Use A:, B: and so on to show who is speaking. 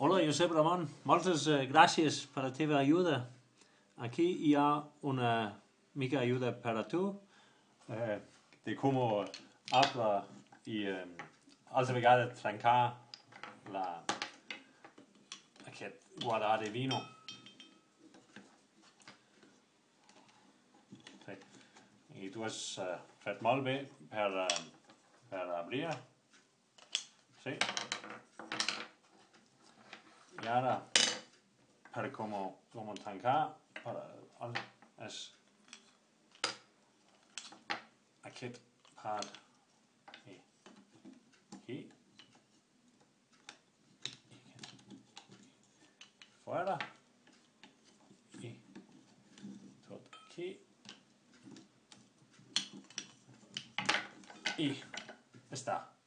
A: Hola, Josep Ramon. Moltes gràcies per la teva ajuda. Aquí hi ha una mica ajuda per a tu de com arbre i altra vegada trencar aquest guardar de vino. Sí. I tu has fet molt bé per obrir. Sí. I ara, per com tancar, és aquest part aquí, fora, i tot aquí, i està.